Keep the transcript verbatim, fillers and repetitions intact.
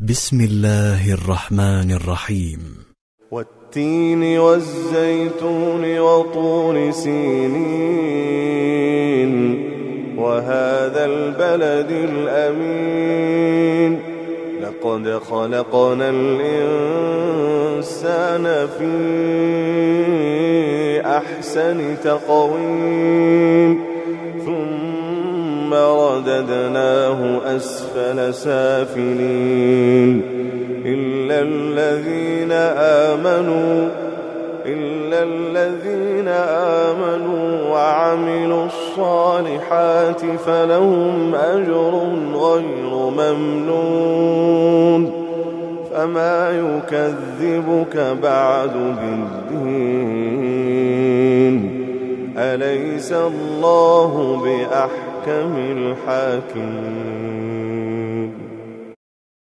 بسم الله الرحمن الرحيم. والتين والزيتون وطور سينين وهذا البلد الأمين لقد خلقنا الإنسان في أحسن تقويم ثم رددناه أسفل سافلين إلا الذين آمنوا إلا الذين آمنوا وعملوا الصالحات فلهم أجر غير ممنون فما يكذبك بعد بالدين أليس الله بأحكم الحاكمين.